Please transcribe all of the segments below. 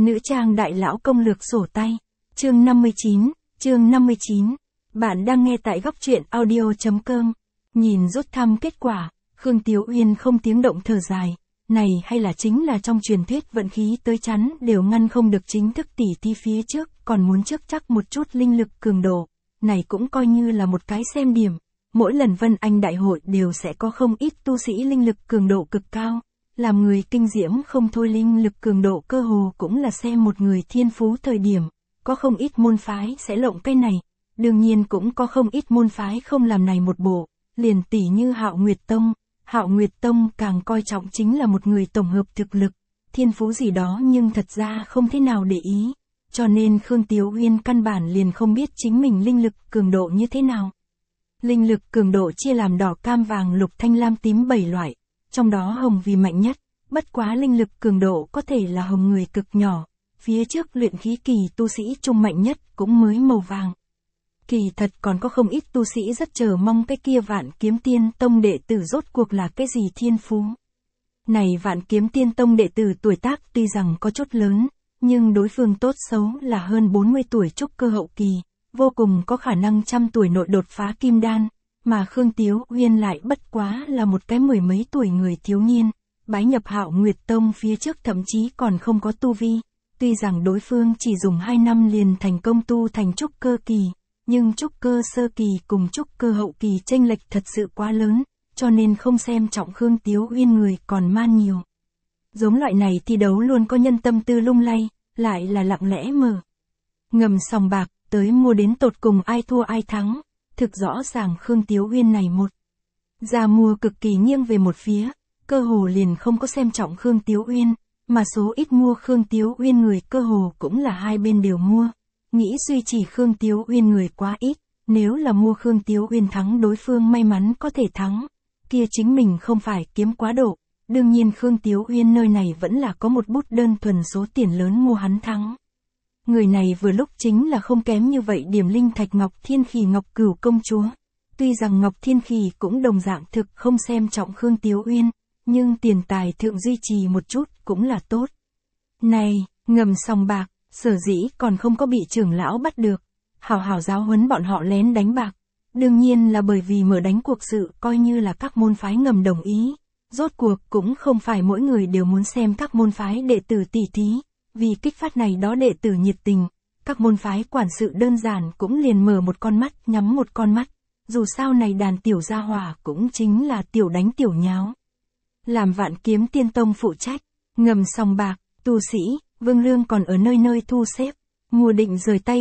Nữ trang đại lão công lược sổ tay. Chương 59. Bạn đang nghe tại góc truyện audio.com. Nhìn rút thăm kết quả, Khương Tiếu Uyên không tiếng động thở dài. Này hay là chính là trong truyền thuyết vận khí tới chắn đều ngăn không được chính thức tỉ thí phía trước, còn muốn trước chắc một chút linh lực cường độ. Này cũng coi như là một cái xem điểm. Mỗi lần Vân Anh đại hội đều sẽ có không ít tu sĩ linh lực cường độ cực cao. Làm người kinh diễm không thôi, linh lực cường độ cơ hồ cũng là xem một người thiên phú thời điểm. Có không ít môn phái sẽ lộng cái này. Đương nhiên cũng có không ít môn phái không làm này một bộ. Liền tỉ như Hạo Nguyệt Tông. Hạo Nguyệt Tông càng coi trọng chính là một người tổng hợp thực lực, thiên phú gì đó nhưng thật ra không thế nào để ý. Cho nên Khương Tiếu Uyên căn bản liền không biết chính mình linh lực cường độ như thế nào. Linh lực cường độ chia làm đỏ, cam, vàng, lục, thanh, lam, tím 7 loại. Trong đó hồng vì mạnh nhất, bất quá linh lực cường độ có thể là hồng người cực nhỏ. Phía trước luyện khí kỳ tu sĩ trung mạnh nhất cũng mới màu vàng. Kỳ thật còn có không ít tu sĩ rất chờ mong cái kia Vạn Kiếm Tiên Tông đệ tử rốt cuộc là cái gì thiên phú. Này Vạn Kiếm Tiên Tông đệ tử tuổi tác tuy rằng có chút lớn, nhưng đối phương tốt xấu là hơn 40 tuổi trúc cơ hậu kỳ, vô cùng có khả năng 100 tuổi nội đột phá kim đan, mà Khương Tiếu Uyên lại bất quá là một cái mười mấy tuổi người thiếu niên, bái nhập Hạo Nguyệt Tông phía trước thậm chí còn không có tu vi, tuy rằng đối phương chỉ dùng 2 năm liền thành công tu thành trúc cơ kỳ. Nhưng trúc cơ sơ kỳ cùng trúc cơ hậu kỳ chênh lệch thật sự quá lớn, cho nên không xem trọng Khương Tiếu Uyên người còn man nhiều. Giống loại này thi đấu luôn có nhân tâm tư lung lay, lại là lặng lẽ mở ngầm sòng bạc, tới mua đến tột cùng ai thua ai thắng. Thực rõ ràng Khương Tiếu Uyên này một ra mua cực kỳ nghiêng về một phía, cơ hồ liền không có xem trọng Khương Tiếu Uyên, mà số ít mua Khương Tiếu Uyên người cơ hồ cũng là hai bên đều mua. Nghĩ duy trì Khương Tiếu Uyên người quá ít, nếu là mua Khương Tiếu Uyên thắng đối phương may mắn có thể thắng, kia chính mình không phải kiếm quá độ. Đương nhiên Khương Tiếu Uyên nơi này vẫn là có một bút đơn thuần số tiền lớn mua hắn thắng. Người này vừa lúc chính là không kém như vậy điểm linh thạch Ngọc Thiên Khỉ Ngọc Cửu công chúa. Tuy rằng Ngọc Thiên Khỉ cũng đồng dạng thực không xem trọng Khương Tiếu Uyên, nhưng tiền tài thượng duy trì một chút cũng là tốt. Này, ngầm sòng bạc. Sở dĩ còn không có bị trưởng lão bắt được, hảo hảo giáo huấn bọn họ lén đánh bạc. Đương nhiên là bởi vì mở đánh cuộc sự coi như là các môn phái ngầm đồng ý. Rốt cuộc cũng không phải mỗi người đều muốn xem các môn phái đệ tử tỉ thí. Vì kích phát này đó đệ tử nhiệt tình, các môn phái quản sự đơn giản cũng liền mở một con mắt nhắm một con mắt. Dù sao này đàn tiểu gia hỏa cũng chính là tiểu đánh tiểu nháo. Làm Vạn Kiếm Tiên Tông phụ trách, ngầm sòng bạc, tu sĩ. Vương Lương còn ở nơi nơi thu xếp, mua định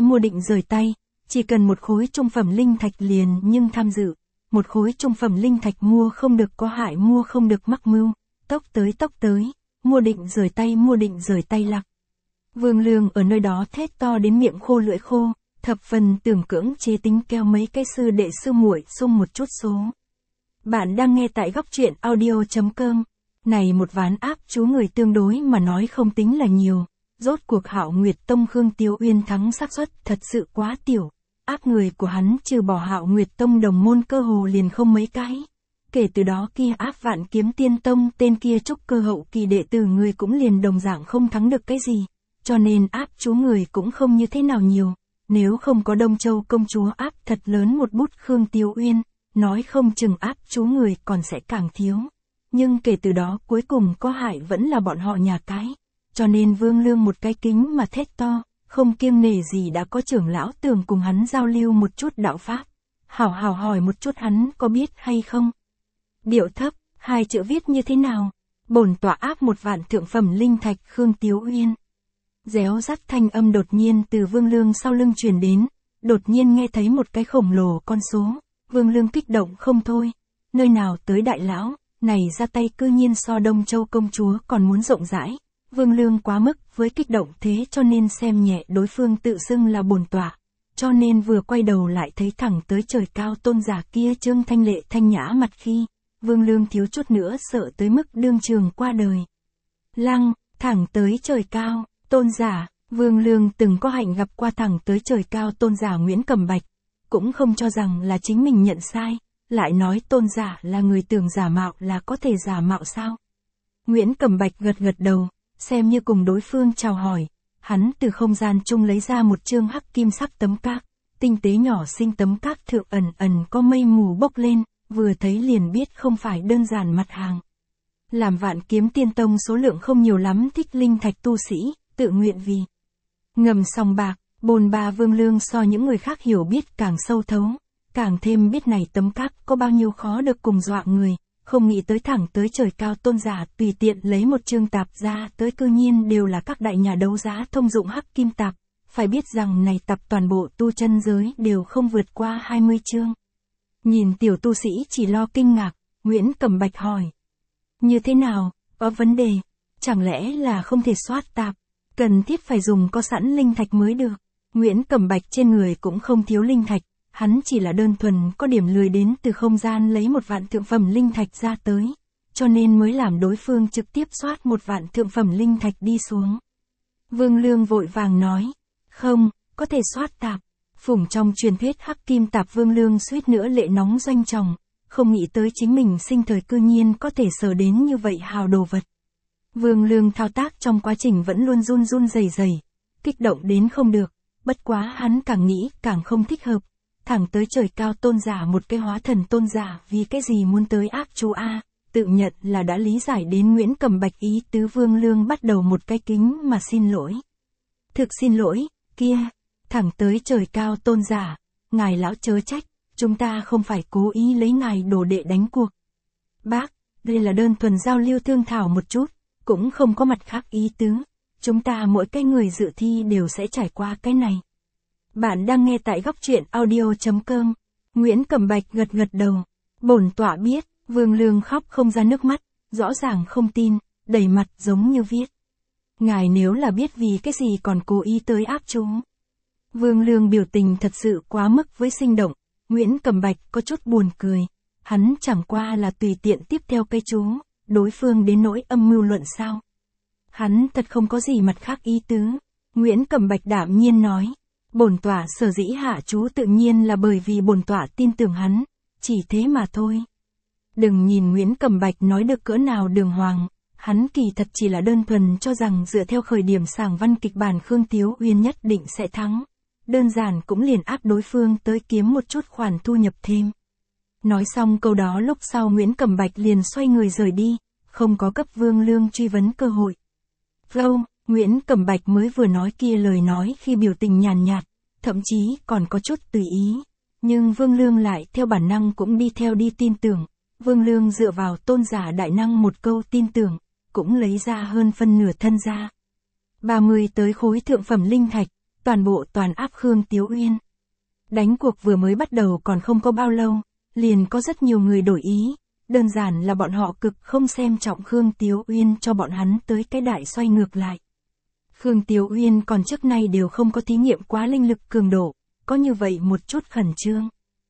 rời tay, chỉ cần một khối trung phẩm linh thạch liền nhưng tham dự, một khối trung phẩm linh thạch mua không được có hại, mua không được mắc mưu, tốc tới, mua định rời tay lạc. Vương Lương ở nơi đó thét to đến miệng khô lưỡi khô, thập phần tưởng cưỡng chế tính keo mấy cái sư đệ sư muội xung một chút số. Bạn đang nghe tại góc truyện audio.com. Này một ván áp chú người tương đối mà nói không tính là nhiều, rốt cuộc Hạo Nguyệt Tông Khương Tiếu Uyên thắng xác suất thật sự quá tiểu, áp người của hắn trừ bỏ Hạo Nguyệt Tông đồng môn cơ hồ liền không mấy cái. Kể từ đó kia áp Vạn Kiếm Tiên Tông tên kia trúc cơ hậu kỳ đệ tử người cũng liền đồng dạng không thắng được cái gì, cho nên áp chú người cũng không như thế nào nhiều, nếu không có Đông Châu công chúa áp thật lớn một bút Khương Tiếu Uyên, nói không chừng áp chú người còn sẽ càng thiếu. Nhưng kể từ đó cuối cùng có hại vẫn là bọn họ nhà cái. Cho nên Vương Lương một cái kính mà thét to, không kiêng nể gì đã có trưởng lão tưởng cùng hắn giao lưu một chút đạo pháp. Hảo hảo hỏi một chút hắn có biết hay không. Điệu thấp, 2 chữ viết như thế nào? Bổn tọa áp 1 vạn thượng phẩm linh thạch Khương Tiếu Uyên. Réo rắt thanh âm đột nhiên từ Vương Lương sau lưng truyền đến, đột nhiên nghe thấy một cái khổng lồ con số. Vương Lương kích động không thôi. Nơi nào tới đại lão? Này ra tay cư nhiên so Đông Châu công chúa còn muốn rộng rãi. Vương Lương quá mức với kích động thế cho nên xem nhẹ đối phương tự xưng là bổn tọa. Cho nên vừa quay đầu lại thấy thẳng tới trời cao tôn giả kia trương thanh lệ thanh nhã mặt khi. Vương Lương thiếu chút nữa sợ tới mức đương trường qua đời. Lăng, thẳng tới trời cao, tôn giả, Vương Lương từng có hạnh gặp qua thẳng tới trời cao tôn giả Nguyễn Cẩm Bạch. Cũng không cho rằng là chính mình nhận sai. Lại nói tôn giả là người tưởng giả mạo là có thể giả mạo sao? Nguyễn Cẩm Bạch gật đầu, xem như cùng đối phương chào hỏi, Hắn từ không gian chung lấy ra một chương hắc kim sắc tấm các, tinh tế nhỏ xinh tấm các thượng ẩn ẩn có mây mù bốc lên, vừa thấy liền biết không phải đơn giản mặt hàng. Làm Vạn Kiếm Tiên Tông số lượng không nhiều lắm thích linh thạch tu sĩ, tự nguyện vì ngầm sòng bạc, bồn ba Vương Lương so những người khác hiểu biết càng sâu thấu, càng thêm biết này tấm các có bao nhiêu khó được cùng dọa người, không nghĩ tới thẳng tới trời cao tôn giả tùy tiện lấy một chương tạp ra tới cư nhiên đều là các đại nhà đấu giá thông dụng hắc kim tạp, phải biết rằng này tạp toàn bộ tu chân giới đều không vượt qua 20 chương. Nhìn tiểu tu sĩ chỉ lo kinh ngạc, Nguyễn Cẩm Bạch hỏi. Như thế nào, có vấn đề, chẳng lẽ là không thể soát tạp, cần thiết phải dùng có sẵn linh thạch mới được. Nguyễn Cẩm Bạch trên người cũng không thiếu linh thạch, hắn chỉ là đơn thuần có điểm lười đến từ không gian lấy 1 vạn thượng phẩm linh thạch ra tới, cho nên mới làm đối phương trực tiếp soát 1 vạn thượng phẩm linh thạch đi xuống. Vương Lương vội vàng nói, không, có thể soát tạp. Phủng trong truyền thuyết hắc kim tạp Vương Lương suýt nữa lệ nóng doanh tròng, không nghĩ tới chính mình sinh thời cư nhiên có thể sờ đến như vậy hào đồ vật. Vương Lương thao tác trong quá trình vẫn luôn run run rẩy rẩy, kích động đến không được, bất quá hắn càng nghĩ càng không thích hợp, thẳng tới trời cao tôn giả một cái hóa thần tôn giả vì cái gì muốn tới ác chú A, tự nhận là đã lý giải đến Nguyễn Cẩm Bạch ý tứ. Vương Lương bắt đầu một cái kính mà xin lỗi. Thực xin lỗi, kia, thẳng tới trời cao tôn giả, ngài lão chớ trách, chúng ta không phải cố ý lấy ngài đồ đệ đánh cuộc. Bác, đây là đơn thuần giao lưu thương thảo một chút, cũng không có mặt khác ý tứ, chúng ta mỗi cái người dự thi đều sẽ trải qua cái này. Bạn đang nghe tại góc truyện audio.com. Nguyễn Cẩm Bạch gật gật đầu. Bổn tọa biết. Vương Lương khóc không ra nước mắt, rõ ràng không tin, đầy mặt giống như viết. Ngài nếu là biết vì cái gì còn cố ý tới áp chú. Vương Lương biểu tình thật sự quá mức với sinh động, Nguyễn Cẩm Bạch có chút buồn cười. Hắn chẳng qua là tùy tiện tiếp theo cây chú, đối phương đến nỗi âm mưu luận sao. Hắn thật không có gì mặt khác ý tứ. Nguyễn Cẩm Bạch đạm nhiên nói. Bổn tọa sở dĩ hạ chú tự nhiên là bởi vì bổn tọa tin tưởng hắn, chỉ thế mà thôi. Đừng nhìn Nguyễn Cẩm Bạch nói được cỡ nào đường hoàng, hắn kỳ thật chỉ là đơn thuần cho rằng dựa theo khởi điểm sàng văn kịch bản Khương Tiếu Uyên nhất định sẽ thắng. Đơn giản cũng liền áp đối phương tới kiếm một chút khoản thu nhập thêm. Nói xong câu đó lúc sau Nguyễn Cẩm Bạch liền xoay người rời đi, không có cấp Vương Lương truy vấn cơ hội. Nguyễn Cẩm Bạch mới vừa nói kia lời nói khi biểu tình nhàn nhạt, thậm chí còn có chút tùy ý. Nhưng Vương Lương lại theo bản năng cũng đi theo đi tin tưởng. Vương Lương dựa vào tôn giả đại năng một câu tin tưởng, cũng lấy ra hơn phân nửa thân ra. 30 tới khối thượng phẩm linh thạch, toàn bộ toàn áp Khương Tiếu Uyên. Đánh cuộc vừa mới bắt đầu còn không có bao lâu, liền có rất nhiều người đổi ý. Đơn giản là bọn họ cực không xem trọng Khương Tiếu Uyên cho bọn hắn tới cái đại xoay ngược lại. Khương Tiếu Uyên còn trước nay đều không có thí nghiệm quá linh lực cường độ, có như vậy một chút khẩn trương.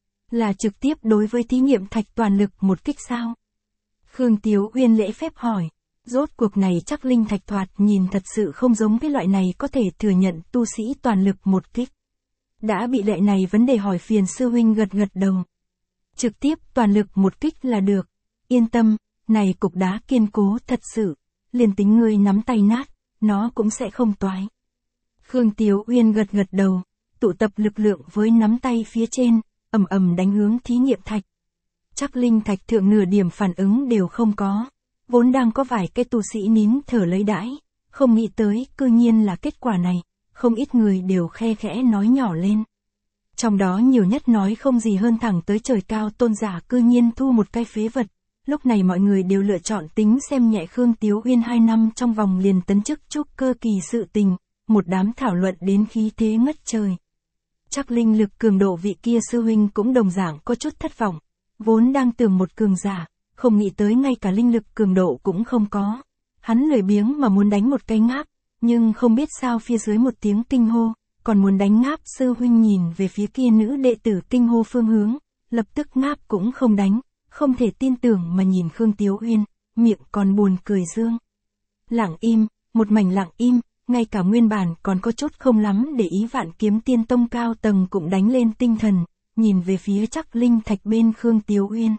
Là trực tiếp đối với thí nghiệm thạch toàn lực một kích sao? Khương Tiếu Uyên lễ phép hỏi, rốt cuộc này chắc linh thạch thoạt nhìn thật sự không giống cái loại này có thể thừa nhận tu sĩ toàn lực một kích. Đã bị lệ này vấn đề hỏi phiền sư huynh gật gật đầu. Trực tiếp toàn lực một kích là được, yên tâm, này cục đá kiên cố thật sự, liền tính ngươi nắm tay nát, nó cũng sẽ không toái. Khương Tiếu Uyên gật gật đầu, tụ tập lực lượng với nắm tay phía trên, ầm ầm đánh hướng thí nghiệm thạch. Chắc linh thạch thượng nửa điểm phản ứng đều không có, vốn đang có vài cái tu sĩ nín thở lấy đãi, không nghĩ tới cư nhiên là kết quả này, không ít người đều khe khẽ nói nhỏ lên. Trong đó nhiều nhất nói không gì hơn thẳng tới trời cao tôn giả cư nhiên thu một cái phế vật. Lúc này mọi người đều lựa chọn tính xem nhẹ Khương Tiếu Uyên 2 năm trong vòng liền tấn chức trúc cơ kỳ sự tình, một đám thảo luận đến khí thế ngất trời. Chắc linh lực cường độ vị kia sư huynh cũng đồng dạng có chút thất vọng, vốn đang tưởng một cường giả, không nghĩ tới ngay cả linh lực cường độ cũng không có. Hắn lười biếng mà muốn đánh một cái ngáp, nhưng không biết sao phía dưới một tiếng kinh hô, còn muốn đánh ngáp. Sư huynh nhìn về phía kia nữ đệ tử kinh hô phương hướng, lập tức ngáp cũng không đánh, không thể tin tưởng mà nhìn Khương Tiếu Uyên, miệng còn buồn cười dương. Lặng im, một mảnh lặng im, ngay cả nguyên bản còn có chút không lắm để ý Vạn Kiếm Tiên Tông cao tầng cũng đánh lên tinh thần, nhìn về phía chắc linh thạch bên Khương Tiếu Uyên.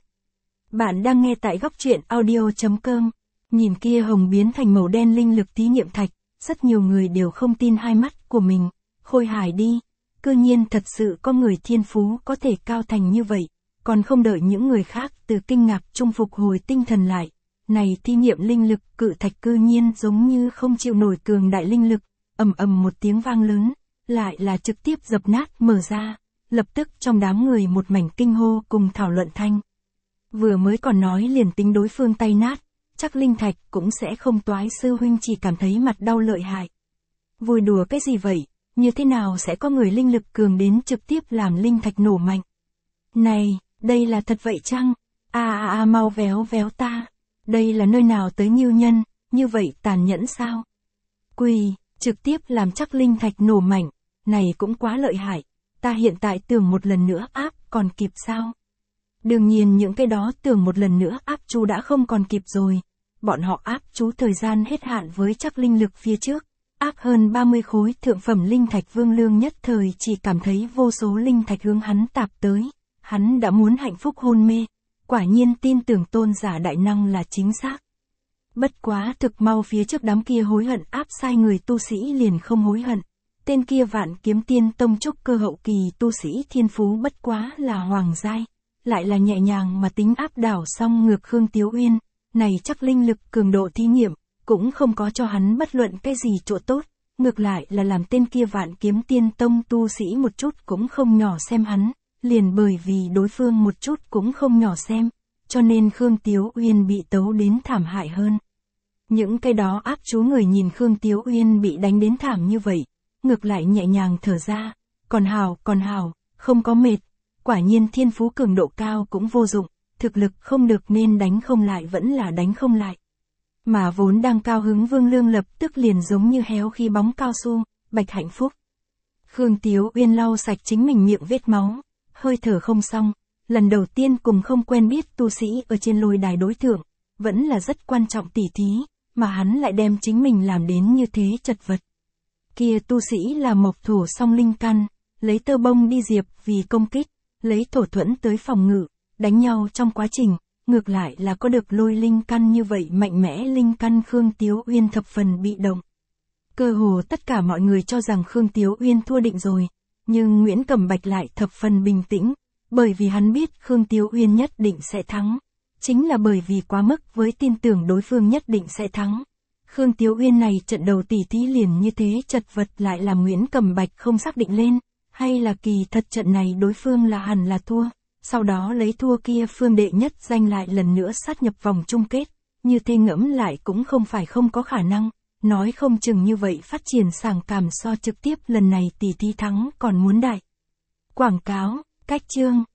Bạn đang nghe tại góc truyện audio.com, nhìn kia hồng biến thành màu đen linh lực thí nghiệm thạch, rất nhiều người đều không tin hai mắt của mình, Khôi hài đi, cư nhiên thật sự có người thiên phú có thể cao thành như vậy, còn không đợi những người khác từ kinh ngạc trung phục hồi tinh thần lại. Này thí nghiệm linh lực cự thạch cư nhiên giống như không chịu nổi cường đại linh lực, ầm ầm một tiếng vang lớn, lại là trực tiếp dập nát mở ra, lập tức trong đám người một mảnh kinh hô cùng thảo luận thanh. Vừa mới còn nói liền tính đối phương tay nát, chắc linh thạch cũng sẽ không toái, sư huynh chỉ cảm thấy mặt đau lợi hại. Vui đùa cái gì vậy, như thế nào sẽ có người linh lực cường đến trực tiếp làm linh thạch nổ mạnh? Này, đây là thật vậy chăng? Mau véo véo ta. Đây là nơi nào tới nghiêu nhân, như vậy tàn nhẫn sao? Quỳ, trực tiếp làm chắc linh thạch nổ mạnh, này cũng quá lợi hại, ta hiện tại tưởng một lần nữa áp còn kịp sao? Đương nhiên những cái đó tưởng một lần nữa áp chú đã không còn kịp rồi, bọn họ áp chú thời gian hết hạn với chắc linh lực phía trước, áp hơn 30 khối thượng phẩm linh thạch. Vương Lương nhất thời chỉ cảm thấy vô số linh thạch hướng hắn tạp tới, hắn đã muốn hạnh phúc hôn mê. Quả nhiên tin tưởng tôn giả đại năng là chính xác. Bất quá thực mau phía trước đám kia hối hận áp sai người tu sĩ liền không hối hận. Tên kia Vạn Kiếm Tiên Tông trúc cơ hậu kỳ tu sĩ thiên phú bất quá là hoàng giai, lại là nhẹ nhàng mà tính áp đảo xong ngược Khương Tiếu Uyên, này chắc linh lực cường độ thí nghiệm, cũng không có cho hắn bất luận cái gì chỗ tốt, ngược lại là làm tên kia Vạn Kiếm Tiên Tông tu sĩ một chút cũng không nhỏ xem hắn. Liền bởi vì đối phương một chút cũng không nhỏ xem, cho nên Khương Tiếu Uyên bị tấu đến thảm hại hơn. Những cái đó áp chú người nhìn Khương Tiếu Uyên bị đánh đến thảm như vậy, ngược lại nhẹ nhàng thở ra, còn hào, không có mệt, quả nhiên thiên phú cường độ cao cũng vô dụng, thực lực không được nên đánh không lại vẫn là đánh không lại. Mà vốn đang cao hứng Vương Lương lập tức liền giống như héo khi bóng cao su, bạch hạnh phúc. Khương Tiếu Uyên lau sạch chính mình miệng vết máu. Hơi thở không xong, lần đầu tiên cùng không quen biết tu sĩ ở trên lôi đài đối thượng, vẫn là rất quan trọng tỉ thí, mà hắn lại đem chính mình làm đến như thế chật vật. Kia tu sĩ là mộc thổ song linh căn, lấy tơ bông đi diệp vì công kích, lấy thổ thuẫn tới phòng ngự, đánh nhau trong quá trình, ngược lại là có được lôi linh căn như vậy mạnh mẽ linh căn. Khương Tiếu Uyên thập phần bị động. Cơ hồ tất cả mọi người cho rằng Khương Tiếu Uyên thua định rồi. Nhưng Nguyễn Cẩm Bạch lại thập phần bình tĩnh, bởi vì hắn biết Khương Tiếu Uyên nhất định sẽ thắng. Chính là bởi vì quá mức với tin tưởng đối phương nhất định sẽ thắng. Khương Tiếu Uyên này trận đầu tỉ thí liền như thế chật vật lại làm Nguyễn Cẩm Bạch không xác định lên, hay là kỳ thật trận này đối phương là hẳn là thua, sau đó lấy thua kia phương đệ nhất danh lại lần nữa sát nhập vòng chung kết, như thế ngẫm lại cũng không phải không có khả năng. Nói không chừng như vậy phát triển sảng cảm so trực tiếp lần này tỷ thí thắng còn muốn đại. Quảng cáo, cách chương.